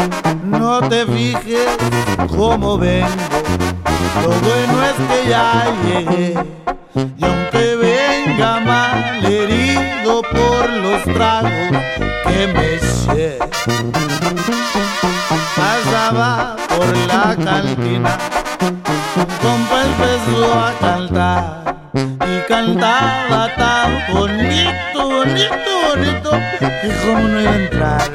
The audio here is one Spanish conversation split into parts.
No te fijes cómo vengo, lo bueno es que ya llegué. Y aunque venga mal herido por los tragos que me eché, pasaba por la cantina, un compa empezó a cantar y cantaba tan bonito, bonito, bonito, que cómo no iba a entrar.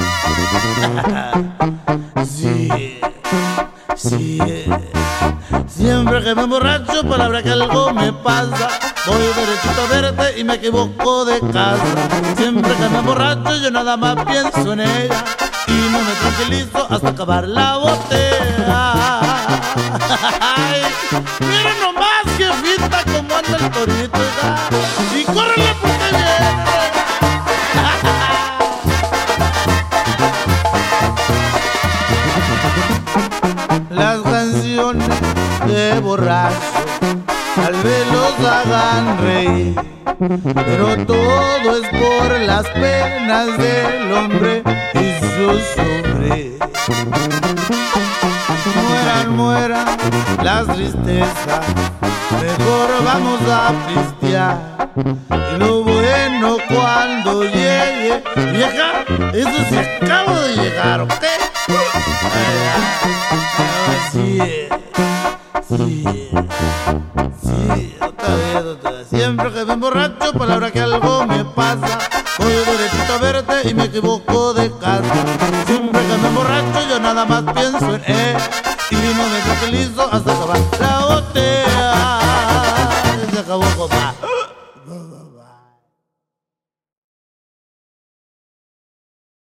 Sí, sí, siempre que me emborracho, palabra que algo me pasa, voy derechito a verte y me equivoco de casa. Siempre que me emborracho yo nada más pienso en ella y no me tranquilizo hasta acabar la botella. Ay, mira nomás que finta como anda el torito, y córrele porque viene. Las canciones de borracho tal vez los hagan reír, pero todo es por las penas del hombre y su sufrir. Mueran, mueran las tristezas, mejor vamos a pistear. Y lo bueno cuando llegue, vieja, eso se acaba de llegar, ¿ok? Sí, sí, sí, otra vez. Siempre que me emborracho, palabra que algo me pasa, voy derechito a verte y me equivoco de casa. Siempre que me emborracho yo nada más pienso en él y no me tranquilizo hasta acabar.